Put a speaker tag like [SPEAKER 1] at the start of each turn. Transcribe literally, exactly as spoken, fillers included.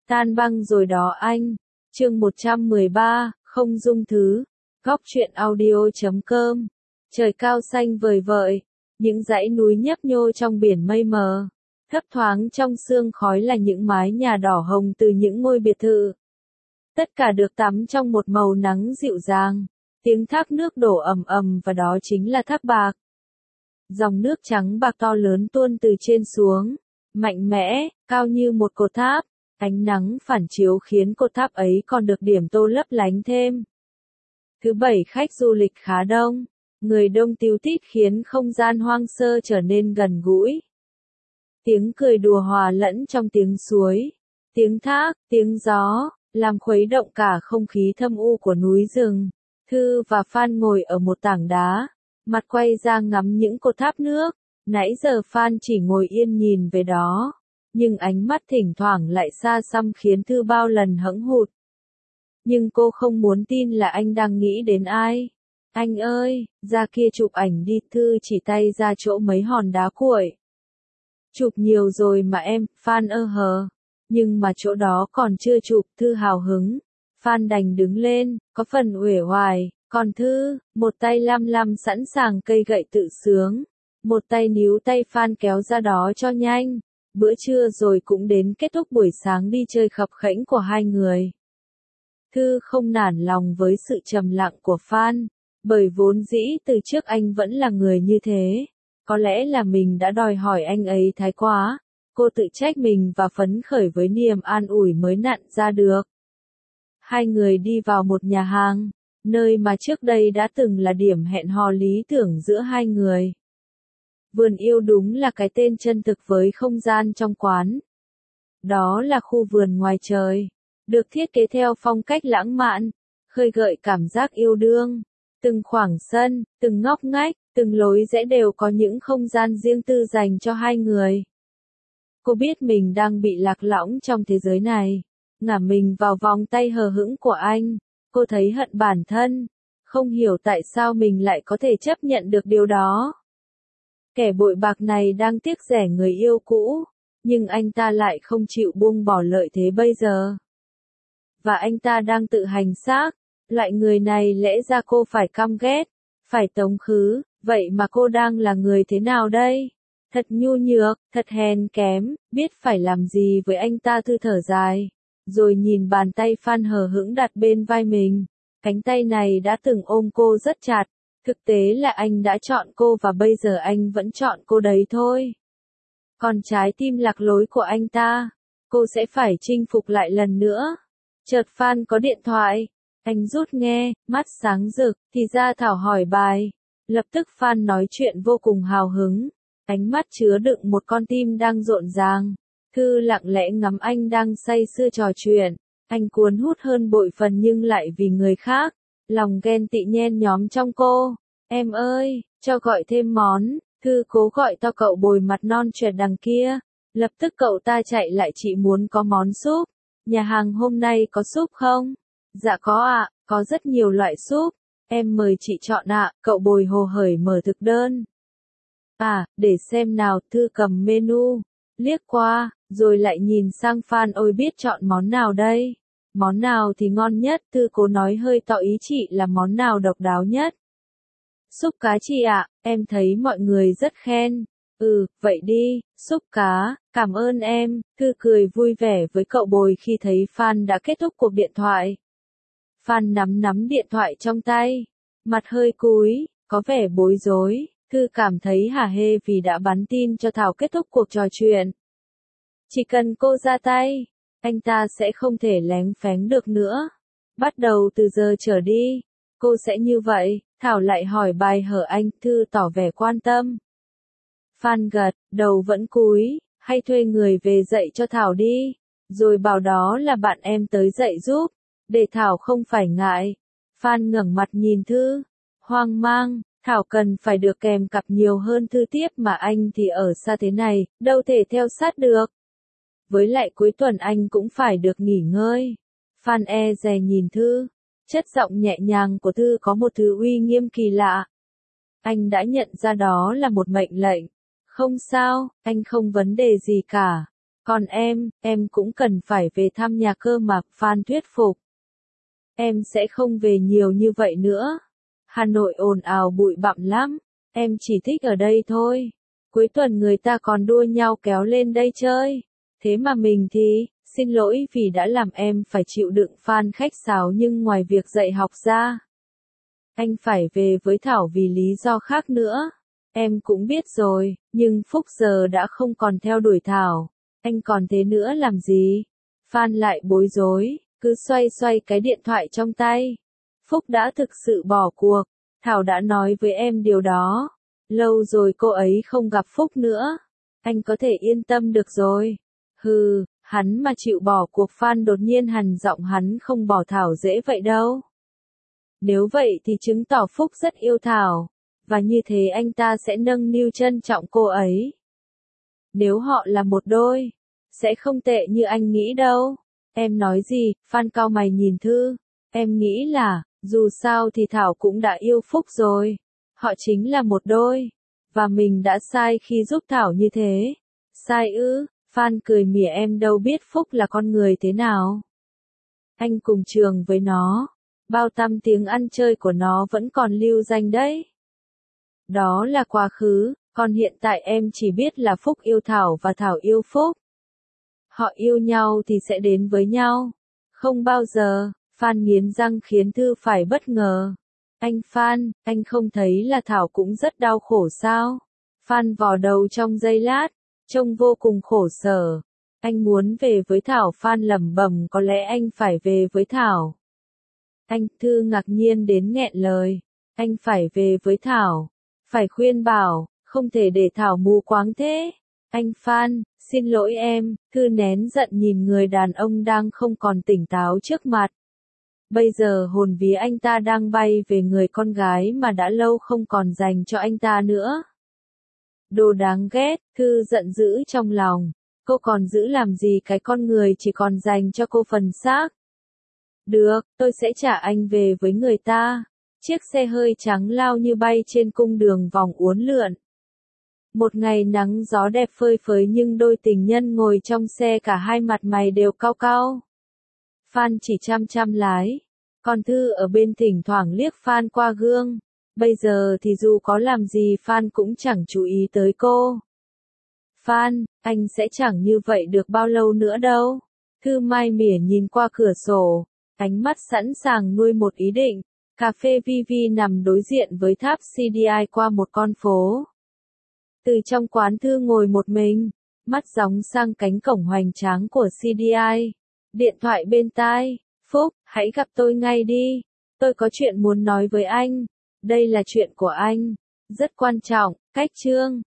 [SPEAKER 1] Tan băng rồi đó anh. Chương một trăm mười ba, không dung thứ. Góc truyện audio chấm com. Trời cao xanh vời vợi, những dãy núi nhấp nhô trong biển mây mờ. Thấp thoáng trong sương khói là những mái nhà đỏ hồng từ những ngôi biệt thự. Tất cả được tắm trong một màu nắng dịu dàng. Tiếng thác nước đổ ầm ầm và đó chính là thác bạc. Dòng nước trắng bạc to lớn tuôn từ trên xuống, mạnh mẽ, cao như một cột tháp. Ánh nắng phản chiếu khiến cột tháp ấy còn được điểm tô lấp lánh thêm. Thứ bảy khách du lịch khá đông, người đông tíu tít khiến không gian hoang sơ trở nên gần gũi. Tiếng cười đùa hòa lẫn trong tiếng suối, tiếng thác, tiếng gió, làm khuấy động cả không khí thâm u của núi rừng. Thư và Phan ngồi ở một tảng đá, mặt quay ra ngắm những cột tháp nước. Nãy giờ Phan chỉ ngồi yên nhìn về đó, nhưng ánh mắt thỉnh thoảng lại xa xăm khiến Thư bao lần hẫng hụt. Nhưng cô không muốn tin là anh đang nghĩ đến ai. Anh ơi, ra kia chụp ảnh đi. Thư chỉ tay ra chỗ mấy hòn đá cuội. Chụp nhiều rồi mà em, Phan ơ hờ. Nhưng mà chỗ đó còn chưa chụp. Thư hào hứng. Phan đành đứng lên, có phần uể oải. Còn Thư, một tay lăm lăm sẵn sàng cây gậy tự sướng. Một tay níu tay Phan kéo ra đó cho nhanh. Bữa trưa rồi cũng đến kết thúc buổi sáng đi chơi khập khẽnh của hai người. Thư không nản lòng với sự trầm lặng của Phan, bởi vốn dĩ từ trước anh vẫn là người như thế. Có lẽ là mình đã đòi hỏi anh ấy thái quá. Cô tự trách mình và phấn khởi với niềm an ủi mới nặn ra được. Hai người đi vào một nhà hàng, nơi mà trước đây đã từng là điểm hẹn hò lý tưởng giữa hai người. Vườn yêu đúng là cái tên chân thực với không gian trong quán. Đó là khu vườn ngoài trời, được thiết kế theo phong cách lãng mạn, khơi gợi cảm giác yêu đương. Từng khoảng sân, từng ngóc ngách, từng lối rẽ đều có những không gian riêng tư dành cho hai người. Cô biết mình đang bị lạc lõng trong thế giới này, ngả mình vào vòng tay hờ hững của anh. Cô thấy hận bản thân, không hiểu tại sao mình lại có thể chấp nhận được điều đó. Kẻ bội bạc này đang tiếc rẻ người yêu cũ, nhưng anh ta lại không chịu buông bỏ lợi thế bây giờ. Và anh ta đang tự hành xác, loại người này lẽ ra cô phải căm ghét, phải tống khứ, vậy mà cô đang là người thế nào đây? Thật nhu nhược, thật hèn kém, biết phải làm gì với anh ta. Thư thở dài, rồi nhìn bàn tay Phan hờ hững đặt bên vai mình. Cánh tay này đã từng ôm cô rất chặt. Thực tế là anh đã chọn cô và bây giờ anh vẫn chọn cô đấy thôi. Còn trái tim lạc lối của anh ta, cô sẽ phải chinh phục lại lần nữa. Chợt Phan có điện thoại, anh rút nghe, mắt sáng rực, thì ra Thảo hỏi bài. Lập tức Phan nói chuyện vô cùng hào hứng, ánh mắt chứa đựng một con tim đang rộn ràng. Thư lặng lẽ ngắm anh đang say sưa trò chuyện, anh cuốn hút hơn bội phần nhưng lại vì người khác. Lòng ghen tị nhen nhóm trong cô. Em ơi, cho gọi thêm món. Thư cố gọi to cậu bồi mặt non trẻ đằng kia. Lập tức cậu ta chạy lại, chị muốn có món súp. Nhà hàng hôm nay có súp không? Dạ có ạ, có rất nhiều loại súp. Em mời chị chọn ạ. Cậu bồi hồ hởi mở thực đơn. À, để xem nào. Thư cầm menu, liếc qua, rồi lại nhìn sang Phan. Ôi biết chọn món nào đây? Món nào thì ngon nhất? Thư cố nói hơi tỏ ý chị là món nào độc đáo nhất. Súp cá chị ạ, em thấy mọi người rất khen. Ừ, vậy đi, súp cá, cảm ơn em. Thư cười vui vẻ với cậu bồi khi thấy Phan đã kết thúc cuộc điện thoại. Phan nắm nắm điện thoại trong tay, mặt hơi cúi, có vẻ bối rối. Thư cảm thấy hả hê vì đã bắn tin cho Thảo kết thúc cuộc trò chuyện. Chỉ cần cô ra tay, anh ta sẽ không thể léng phén được nữa. Bắt đầu từ giờ trở đi, cô sẽ như vậy. Thảo lại hỏi bài hở anh. Thư tỏ vẻ quan tâm. Phan gật, đầu vẫn cúi, hay thuê người về dạy cho Thảo đi, rồi bảo đó là bạn em tới dạy giúp, để Thảo không phải ngại. Phan ngẩng mặt nhìn Thư, hoang mang. Thảo cần phải được kèm cặp nhiều hơn Thư tiếp mà anh thì ở xa thế này, đâu thể theo sát được. Với lại cuối tuần anh cũng phải được nghỉ ngơi. Phan e dè nhìn Thư. Chất giọng nhẹ nhàng của Thư có một thứ uy nghiêm kỳ lạ. Anh đã nhận ra đó là một mệnh lệnh. Không sao, anh không vấn đề gì cả. Còn em, em cũng cần phải về thăm nhà cơ mà, Phan thuyết phục. Em sẽ không về nhiều như vậy nữa. Hà Nội ồn ào bụi bặm lắm, em chỉ thích ở đây thôi. Cuối tuần người ta còn đua nhau kéo lên đây chơi. Thế mà mình thì, xin lỗi vì đã làm em phải chịu đựng Phan khách sáo nhưng ngoài việc dạy học ra. Anh phải về với Thảo vì lý do khác nữa. Em cũng biết rồi, nhưng Phúc giờ đã không còn theo đuổi Thảo. Anh còn thế nữa làm gì? Phan lại bối rối, cứ xoay xoay cái điện thoại trong tay. Phúc đã thực sự bỏ cuộc. Thảo đã nói với em điều đó. Lâu rồi cô ấy không gặp Phúc nữa. Anh có thể yên tâm được rồi. Hừ, hắn mà chịu bỏ cuộc. Phan đột nhiên hằn giọng, hắn không bỏ Thảo dễ vậy đâu. Nếu vậy thì chứng tỏ Phúc rất yêu Thảo. Và như thế anh ta sẽ nâng niu trân trọng cô ấy. Nếu họ là một đôi, sẽ không tệ như anh nghĩ đâu. Em nói gì? Phan cau mày nhìn Thư. Em nghĩ là, dù sao thì Thảo cũng đã yêu Phúc rồi. Họ chính là một đôi. Và mình đã sai khi giúp Thảo như thế. Sai ư? Phan cười mỉa, em đâu biết Phúc là con người thế nào. Anh cùng trường với nó. Bao tăm tiếng ăn chơi của nó vẫn còn lưu danh đấy. Đó là quá khứ, còn hiện tại em chỉ biết là Phúc yêu Thảo và Thảo yêu Phúc. Họ yêu nhau thì sẽ đến với nhau. Không bao giờ. Phan nghiến răng khiến Thư phải bất ngờ. Anh Phan, anh không thấy là Thảo cũng rất đau khổ sao? Phan vò đầu trong giây lát, trông vô cùng khổ sở. Anh muốn về với Thảo. Phan lẩm bẩm, có lẽ anh phải về với Thảo. Anh, Thư ngạc nhiên đến nghẹn lời. Anh phải về với Thảo. Phải khuyên bảo, không thể để Thảo mù quáng thế. Anh Phan, xin lỗi em. Thư nén giận nhìn người đàn ông đang không còn tỉnh táo trước mặt. Bây giờ hồn vía anh ta đang bay về người con gái mà đã lâu không còn dành cho anh ta nữa. Đồ đáng ghét, Thư giận dữ trong lòng. Cô còn giữ làm gì cái con người chỉ còn dành cho cô phần xác. Được, tôi sẽ trả anh về với người ta. Chiếc xe hơi trắng lao như bay trên cung đường vòng uốn lượn. Một ngày nắng gió đẹp phơi phới nhưng đôi tình nhân ngồi trong xe cả hai mặt mày đều cau cau. Phan chỉ chăm chăm lái. Còn Thư ở bên thỉnh thoảng liếc Phan qua gương. Bây giờ thì dù có làm gì Phan cũng chẳng chú ý tới cô. Phan, anh sẽ chẳng như vậy được bao lâu nữa đâu. Thư mai mỉa nhìn qua cửa sổ. Ánh mắt sẵn sàng nuôi một ý định. Cà phê Vivi nằm đối diện với tháp xê đê i qua một con phố. Từ trong quán Thư ngồi một mình, mắt gióng sang cánh cổng hoành tráng của xê đê i. Điện thoại bên tai. Phúc, hãy gặp tôi ngay đi. Tôi có chuyện muốn nói với anh. Đây là chuyện của anh. Rất quan trọng. Cách chương.